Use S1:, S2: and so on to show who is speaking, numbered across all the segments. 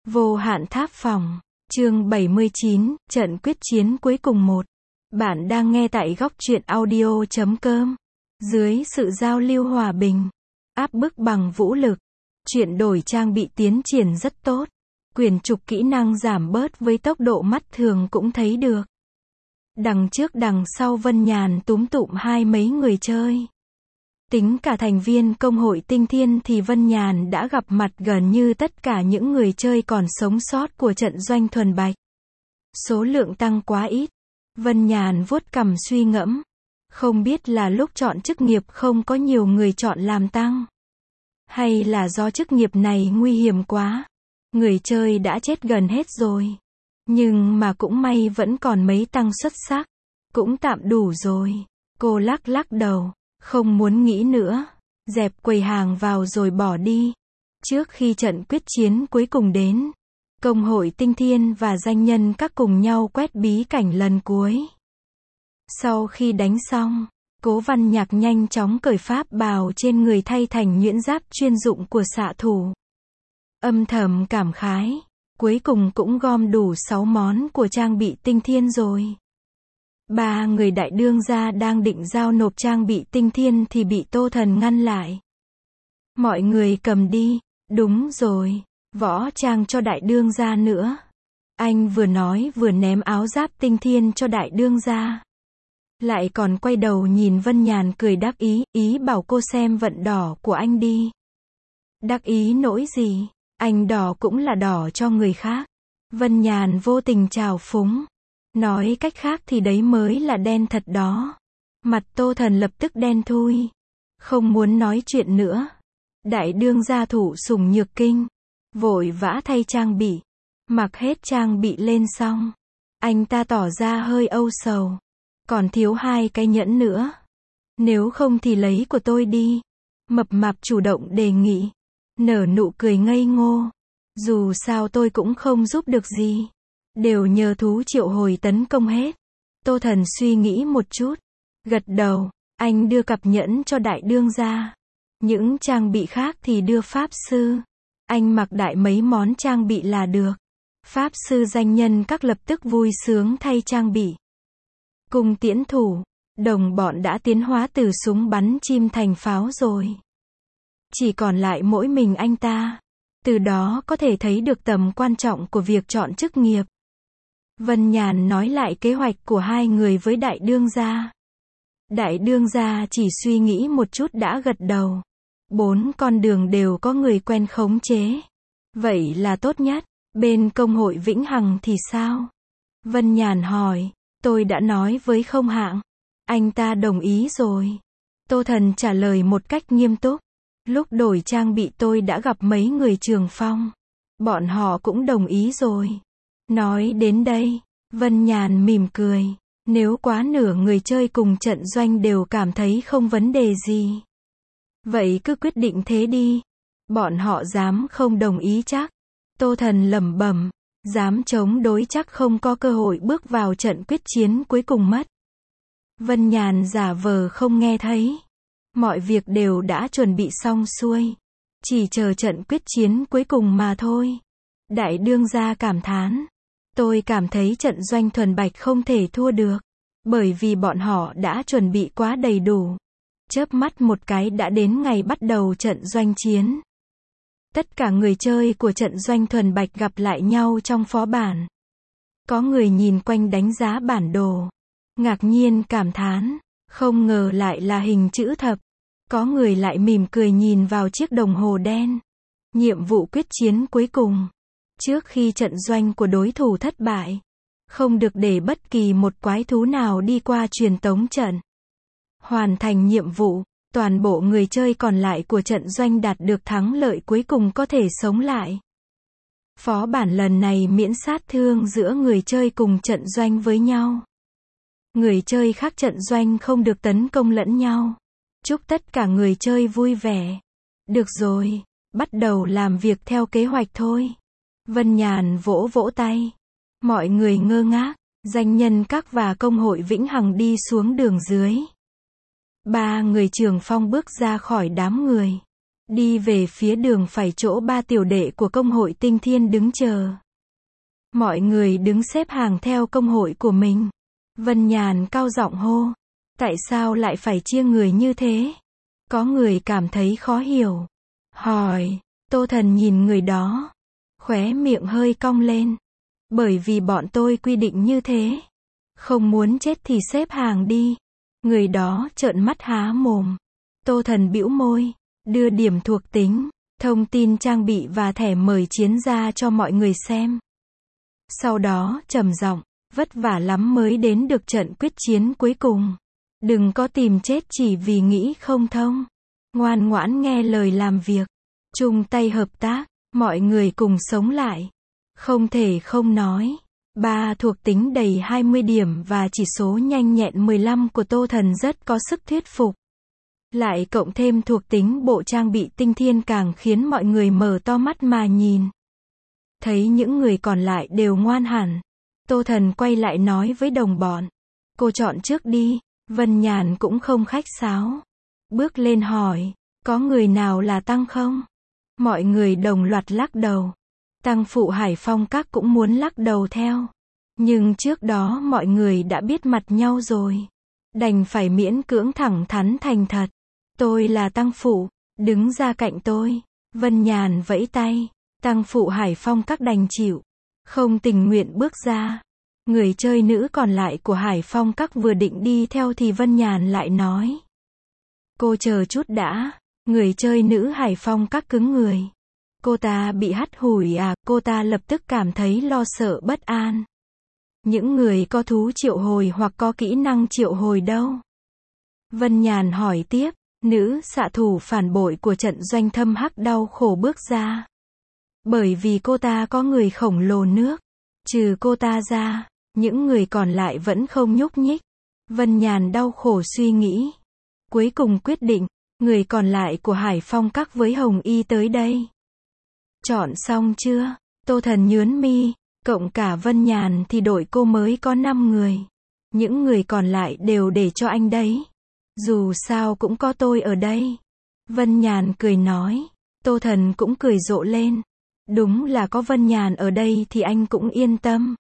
S1: Vô hạn tháp phòng. Chương 79, trận quyết chiến cuối cùng 1. Bạn đang nghe tại góc truyện audio.com. Dưới sự giao lưu hòa bình, áp bức bằng vũ lực, chuyển đổi trang bị tiến triển rất tốt. Quyển trục kỹ năng giảm bớt với tốc độ mắt thường cũng thấy được. Đằng trước đằng sau Vân Nhàn túm tụm hai mấy người chơi. Tính cả thành viên công hội Tinh Thiên thì Vân Nhàn đã gặp mặt gần như tất cả những người chơi còn sống sót của trận doanh thuần bạch. Số lượng tăng quá ít. Vân Nhàn vuốt cằm suy ngẫm. Không biết là lúc chọn chức nghiệp không có nhiều người chọn làm tăng. Hay là do chức nghiệp này nguy hiểm quá. Người chơi đã chết gần hết rồi. Nhưng mà cũng may vẫn còn mấy tăng xuất sắc. Cũng tạm đủ rồi. Cô lắc lắc đầu. Không muốn nghĩ nữa. Dẹp quầy hàng vào rồi bỏ đi. Trước khi trận quyết chiến cuối cùng đến, công hội Tinh Thiên và danh nhân các cùng nhau quét bí cảnh lần cuối. Sau khi đánh xong, Cố Văn Nhạc nhanh chóng cởi pháp bào trên người thay thành nhuyễn giáp chuyên dụng của xạ thủ. Âm thầm cảm khái, cuối cùng cũng gom đủ 6 món của trang bị Tinh Thiên rồi. 3 người đại đương gia đang định giao nộp trang bị Tinh Thiên thì bị Tô Thần ngăn lại. Mọi người cầm đi. Đúng rồi, võ trang cho đại đương gia nữa. Anh vừa nói vừa ném áo giáp Tinh Thiên cho đại đương gia. Lại còn quay đầu nhìn Vân Nhàn cười đắc ý bảo cô xem vận đỏ của anh đi. Đắc ý nỗi gì, anh đỏ cũng là đỏ cho người khác. Vân Nhàn vô tình trào phúng. Nói cách khác thì đấy mới là đen thật đó. Mặt Tô Thần lập tức đen thui. Không muốn nói chuyện nữa. Đại đương gia thủ sủng nhược kinh. Vội vã thay trang bị. Mặc hết trang bị lên xong. Anh ta tỏ ra hơi âu sầu. Còn thiếu 2 cái nhẫn nữa. Nếu không thì lấy của tôi đi. Mập mạp chủ động đề nghị. Nở nụ cười ngây ngô. Dù sao tôi cũng không giúp được gì. Đều nhờ thú triệu hồi tấn công hết. Tô Thần suy nghĩ một chút. Gật đầu. Anh đưa cặp nhẫn cho đại đương gia. Những trang bị khác thì đưa pháp sư. Anh mặc đại mấy món trang bị là được. Pháp sư danh nhân các lập tức vui sướng thay trang bị. Cùng tiễn thủ, đồng bọn đã tiến hóa từ súng bắn chim thành pháo rồi. Chỉ còn lại mỗi mình anh ta. Từ đó có thể thấy được tầm quan trọng của việc chọn chức nghiệp. Vân Nhàn nói lại kế hoạch của hai người với đại đương gia. Đại đương gia chỉ suy nghĩ một chút đã gật đầu. 4 con đường đều có người quen khống chế. Vậy là tốt nhất. Bên công hội Vĩnh Hằng thì sao? Vân Nhàn hỏi. Tôi đã nói với Không Hạng. Anh ta đồng ý rồi. Tô Thần trả lời một cách nghiêm túc. Lúc đổi trang bị tôi đã gặp mấy người Trường Phong. Bọn họ cũng đồng ý rồi. Nói đến đây, Vân Nhàn mỉm cười. Nếu quá nửa người chơi cùng trận doanh đều cảm thấy không vấn đề gì. Vậy cứ quyết định thế đi. Bọn họ dám không đồng ý chắc. Tô Thần lẩm bẩm. Dám chống đối chắc không có cơ hội bước vào trận quyết chiến cuối cùng mất. Vân Nhàn giả vờ không nghe thấy. Mọi việc đều đã chuẩn bị xong xuôi. Chỉ chờ trận quyết chiến cuối cùng mà thôi. Đại đương gia cảm thán. Tôi cảm thấy trận doanh thuần bạch không thể thua được. Bởi vì bọn họ đã chuẩn bị quá đầy đủ. Chớp mắt một cái đã đến ngày bắt đầu trận doanh chiến. Tất cả người chơi của trận doanh thuần bạch gặp lại nhau trong phó bản. Có người nhìn quanh đánh giá bản đồ. Ngạc nhiên cảm thán. Không ngờ lại là hình chữ thập. Có người lại mỉm cười nhìn vào chiếc đồng hồ đen. Nhiệm vụ quyết chiến cuối cùng. Trước khi trận doanh của đối thủ thất bại. Không được để bất kỳ một quái thú nào đi qua truyền tống trận. Hoàn thành nhiệm vụ. Toàn bộ người chơi còn lại của trận doanh đạt được thắng lợi cuối cùng có thể sống lại. Phó bản lần này miễn sát thương giữa người chơi cùng trận doanh với nhau. Người chơi khác trận doanh không được tấn công lẫn nhau. Chúc tất cả người chơi vui vẻ. Được rồi, bắt đầu làm việc theo kế hoạch thôi. Vân Nhàn vỗ vỗ tay. Mọi người ngơ ngác. Danh nhân các và công hội Vĩnh Hằng đi xuống đường dưới. 3 người Trường Phong bước ra khỏi đám người. Đi về phía đường phải chỗ ba tiểu đệ của công hội Tinh Thiên đứng chờ. Mọi người đứng xếp hàng theo công hội của mình. Vân Nhàn cao giọng hô. Tại sao lại phải chia người như thế? Có người cảm thấy khó hiểu. Hỏi. Tô Thần nhìn người đó. Khóe miệng hơi cong lên. Bởi vì bọn tôi quy định như thế. Không muốn chết thì xếp hàng đi. Người đó trợn mắt há mồm. Tô Thần bĩu môi. Đưa điểm thuộc tính, thông tin trang bị và thẻ mời chiến ra cho mọi người xem. Sau đó trầm giọng, vất vả lắm mới đến được trận quyết chiến cuối cùng. Đừng có tìm chết chỉ vì nghĩ không thông. Ngoan ngoãn nghe lời làm việc. Chung tay hợp tác, mọi người cùng sống lại. Không thể không nói. 3 thuộc tính đầy 20 điểm và chỉ số nhanh nhẹn 15 của Tô Thần rất có sức thuyết phục. Lại cộng thêm thuộc tính bộ trang bị tinh thiên càng khiến mọi người mở to mắt mà nhìn. Thấy những người còn lại đều ngoan hẳn. Tô Thần quay lại nói với đồng bọn. Cô chọn trước đi. Vân Nhàn cũng không khách sáo. Bước lên hỏi. Có người nào là Tăng không? Mọi người đồng loạt lắc đầu. Tăng phụ Hải Phong các cũng muốn lắc đầu theo. Nhưng trước đó mọi người đã biết mặt nhau rồi. Đành phải miễn cưỡng thẳng thắn thành thật. Tôi là Tăng phụ, đứng ra cạnh tôi. Vân Nhàn vẫy tay. Tăng phụ Hải Phong các đành chịu. Không tình nguyện bước ra. Người chơi nữ còn lại của Hải Phong các vừa định đi theo thì Vân Nhàn lại nói. Cô chờ chút đã. Người chơi nữ Hải Phong các cứng người. Cô ta bị hắt hủi à? Cô ta lập tức cảm thấy lo sợ bất an. Những người có thú triệu hồi hoặc có kỹ năng triệu hồi đâu? Vân Nhàn hỏi tiếp. Nữ xạ thủ phản bội của trận doanh thâm hắc đau khổ bước ra. Bởi vì cô ta có người khổng lồ nước. Trừ cô ta ra, những người còn lại vẫn không nhúc nhích. Vân Nhàn đau khổ suy nghĩ. Cuối cùng quyết định, người còn lại của Hải Phong các với Hồng Y tới đây. Chọn xong chưa? Tô Thần nhướng mi, cộng cả Vân Nhàn thì đội cô mới có 5 người. Những người còn lại đều để cho anh đấy. Dù sao cũng có tôi ở đây. Vân Nhàn cười nói. Tô Thần cũng cười rộ lên. Đúng là có Vân Nhàn ở đây thì anh cũng yên tâm.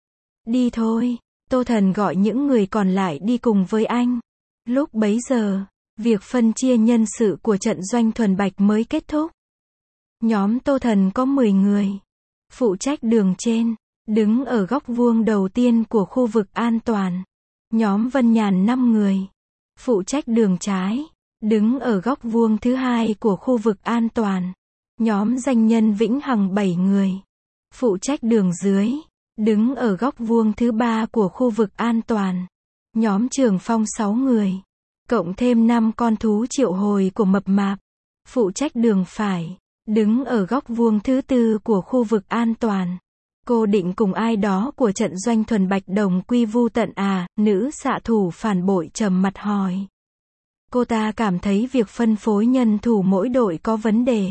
S1: Đi thôi. Tô Thần gọi những người còn lại đi cùng với anh. Lúc bấy giờ, việc phân chia nhân sự của trận doanh thuần bạch mới kết thúc. Nhóm Tô Thần có 10 người. Phụ trách đường trên, đứng ở góc vuông đầu tiên của khu vực an toàn. Nhóm Vân Nhàn 5 người. Phụ trách đường trái, đứng ở góc vuông thứ hai của khu vực an toàn. Nhóm danh nhân Vĩnh Hằng 7 người. Phụ trách đường dưới, đứng ở góc vuông thứ ba của khu vực an toàn. Nhóm Trường Phong 6 người. Cộng thêm 5 con thú triệu hồi của mập mạp. Phụ trách đường phải, đứng ở góc vuông thứ tư của khu vực an toàn. Cô định cùng ai đó của trận doanh thuần bạch đồng quy vu tận à? Nữ xạ thủ phản bội trầm mặt hỏi. Cô ta cảm thấy việc phân phối nhân thủ mỗi đội có vấn đề.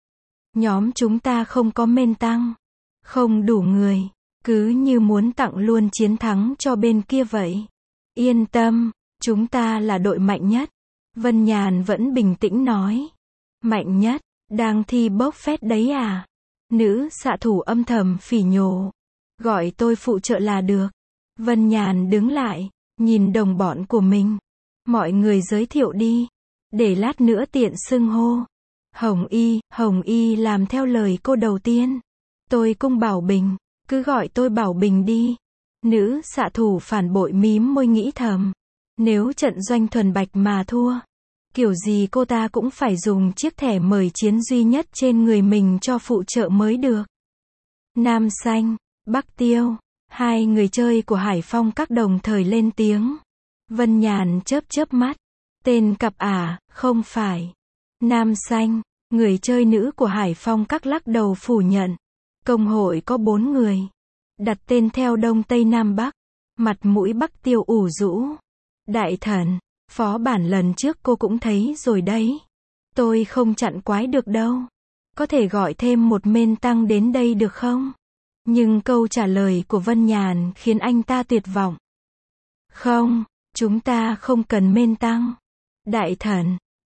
S1: Nhóm chúng ta không có men tăng. Không đủ người. Cứ như muốn tặng luôn chiến thắng cho bên kia vậy. Yên tâm, chúng ta là đội mạnh nhất. Vân Nhàn vẫn bình tĩnh nói. Mạnh nhất, đang thi bốc phét đấy à? Nữ xạ thủ âm thầm phỉ nhổ. Gọi tôi phụ trợ là được. Vân Nhàn đứng lại, nhìn đồng bọn của mình. Mọi người giới thiệu đi. Để lát nữa tiện xưng hô. Hồng Y làm theo lời cô đầu tiên. Tôi Cung Bảo Bình, cứ gọi tôi Bảo Bình đi. Nữ xạ thủ phản bội mím môi nghĩ thầm. Nếu trận doanh thuần bạch mà thua, kiểu gì cô ta cũng phải dùng chiếc thẻ mời chiến duy nhất trên người mình cho phụ trợ mới được. Nam Xanh, Bắc Tiêu, 2 người chơi của Hải Phong các đồng thời lên tiếng. Vân Nhàn chớp mắt. Tên cặp à? Không phải. Nam Xanh, người chơi nữ của Hải Phong các lắc đầu phủ nhận. Công hội có 4 người. Đặt tên theo Đông Tây Nam Bắc. Mặt mũi Bắc Tiêu ủ rũ. Đại thần, phó bản lần trước cô cũng thấy rồi đấy. Tôi không chặn quái được đâu. Có thể gọi thêm một men tăng đến đây được không? Nhưng câu trả lời của Vân Nhàn khiến anh ta tuyệt vọng. Không, chúng ta không cần men tăng. Đại thần,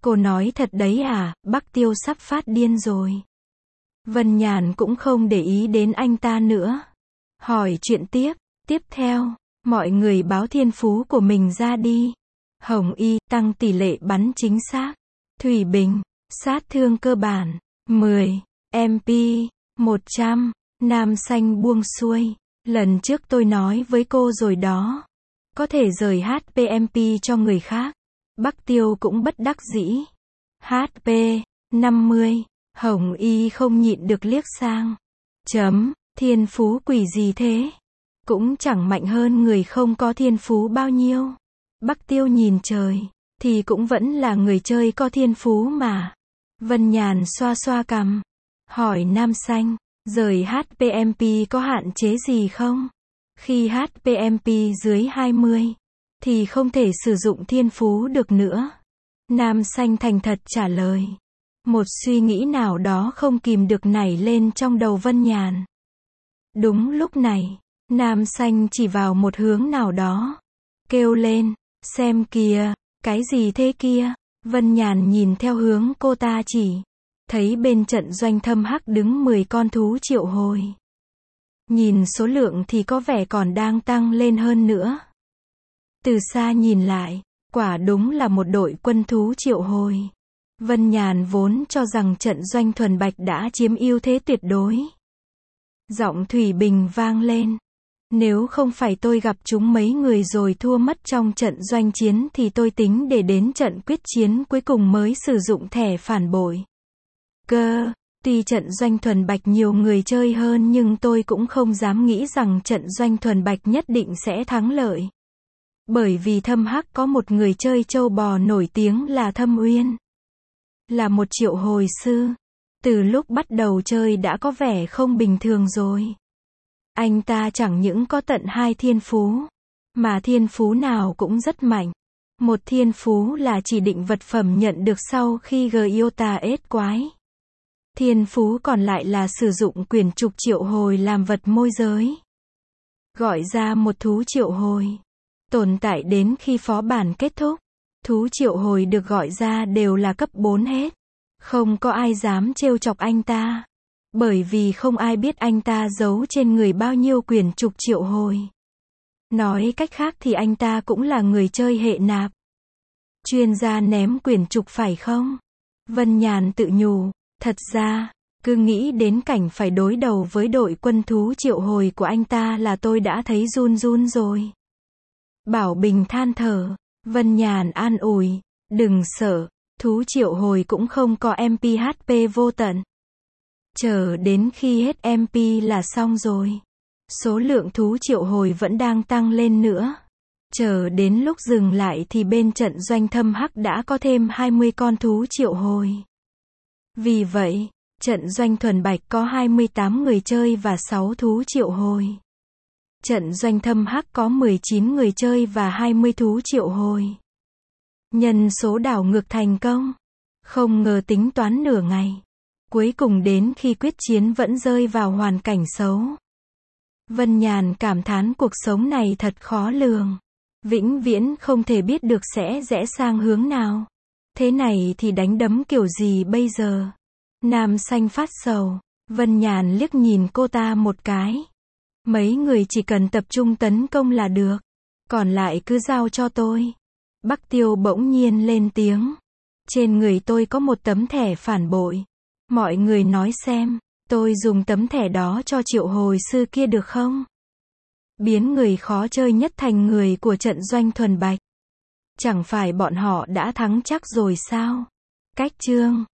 S1: Cô nói thật đấy à, Bắc Tiêu sắp phát điên rồi. Vân Nhàn cũng không để ý đến anh ta nữa. Hỏi chuyện tiếp. Tiếp theo, mọi người báo thiên phú của mình ra đi. Hồng Y, tăng tỷ lệ bắn chính xác. Thủy Bình, sát thương cơ bản, 10. MP, 100. Nam Xanh buông xuôi. Lần trước tôi nói với cô rồi đó. Có thể rời HPMP cho người khác. Bắc Tiêu cũng bất đắc dĩ. HP, 50. Hồng Y không nhịn được liếc sang. Thiên phú quỷ gì thế? Cũng chẳng mạnh hơn người không có thiên phú bao nhiêu. Bắc Tiêu nhìn trời, thì cũng vẫn là người chơi có thiên phú mà. Vân Nhàn xoa xoa cằm. Hỏi Nam Xanh, rời HPMP có hạn chế gì không? Khi HPMP dưới 20, thì không thể sử dụng thiên phú được nữa. Nam Xanh thành thật trả lời. Một suy nghĩ nào đó không kìm được nảy lên trong đầu Vân Nhàn. Đúng lúc này, Nam Xanh chỉ vào một hướng nào đó. Kêu lên, xem kìa, cái gì thế kia? Vân Nhàn nhìn theo hướng cô ta chỉ. Thấy bên trận doanh thâm hắc đứng 10 con thú triệu hồi. Nhìn số lượng thì có vẻ còn đang tăng lên hơn nữa. Từ xa nhìn lại, quả đúng là một đội quân thú triệu hồi. Vân Nhàn vốn cho rằng trận doanh thuần bạch đã chiếm ưu thế tuyệt đối. Giọng Thủy Bình vang lên. Nếu không phải tôi gặp chúng mấy người rồi thua mất trong trận doanh chiến thì tôi tính để đến trận quyết chiến cuối cùng mới sử dụng thẻ phản bội. Tuy trận doanh thuần bạch nhiều người chơi hơn nhưng tôi cũng không dám nghĩ rằng trận doanh thuần bạch nhất định sẽ thắng lợi. Bởi vì thâm hắc có một người chơi châu bò nổi tiếng là Thâm Uyên. Là một triệu hồi sư. Từ lúc bắt đầu chơi đã có vẻ không bình thường rồi. Anh ta chẳng những có tận 2 thiên phú, mà thiên phú nào cũng rất mạnh. Một thiên phú là chỉ định vật phẩm nhận được sau khi Giota ết quái. Thiên phú còn lại là sử dụng quyển trục triệu hồi làm vật môi giới. Gọi ra một thú triệu hồi. Tồn tại đến khi phó bản kết thúc. Thú triệu hồi được gọi ra đều là cấp 4 hết. Không có ai dám trêu chọc anh ta. Bởi vì không ai biết anh ta giấu trên người bao nhiêu quyển trục triệu hồi. Nói cách khác thì anh ta cũng là người chơi hệ nạp. Chuyên gia ném quyển trục phải không? Vân Nhàn tự nhủ. Thật ra, cứ nghĩ đến cảnh phải đối đầu với đội quân thú triệu hồi của anh ta là tôi đã thấy run run rồi. Bảo Bình than thở. Vân Nhàn an ủi. Đừng sợ, thú triệu hồi cũng không có MP HP vô tận. Chờ đến khi hết MP là xong rồi. Số lượng thú triệu hồi vẫn đang tăng lên nữa. Chờ đến lúc dừng lại thì bên trận doanh thâm hắc đã có thêm 20 con thú triệu hồi. Vì vậy, trận doanh thuần bạch có 28 người chơi và 6 thú triệu hồi. Trận doanh thâm hắc có 19 người chơi và 20 thú triệu hồi. Nhân số đảo ngược thành công. Không ngờ tính toán nửa ngày. Cuối cùng đến khi quyết chiến vẫn rơi vào hoàn cảnh xấu. Vân Nhàn cảm thán cuộc sống này thật khó lường. Vĩnh viễn không thể biết được sẽ rẽ sang hướng nào. Thế này thì đánh đấm kiểu gì bây giờ? Nam Xanh phát sầu. Vân Nhàn liếc nhìn cô ta một cái. Mấy người chỉ cần tập trung tấn công là được. Còn lại cứ giao cho tôi. Bắc Tiêu bỗng nhiên lên tiếng. Trên người tôi có một tấm thẻ phản bội. Mọi người nói xem, tôi dùng tấm thẻ đó cho triệu hồi sư kia được không? Biến người khó chơi nhất thành người của trận doanh thuần bạch. Chẳng phải bọn họ đã thắng chắc rồi sao? Cách chương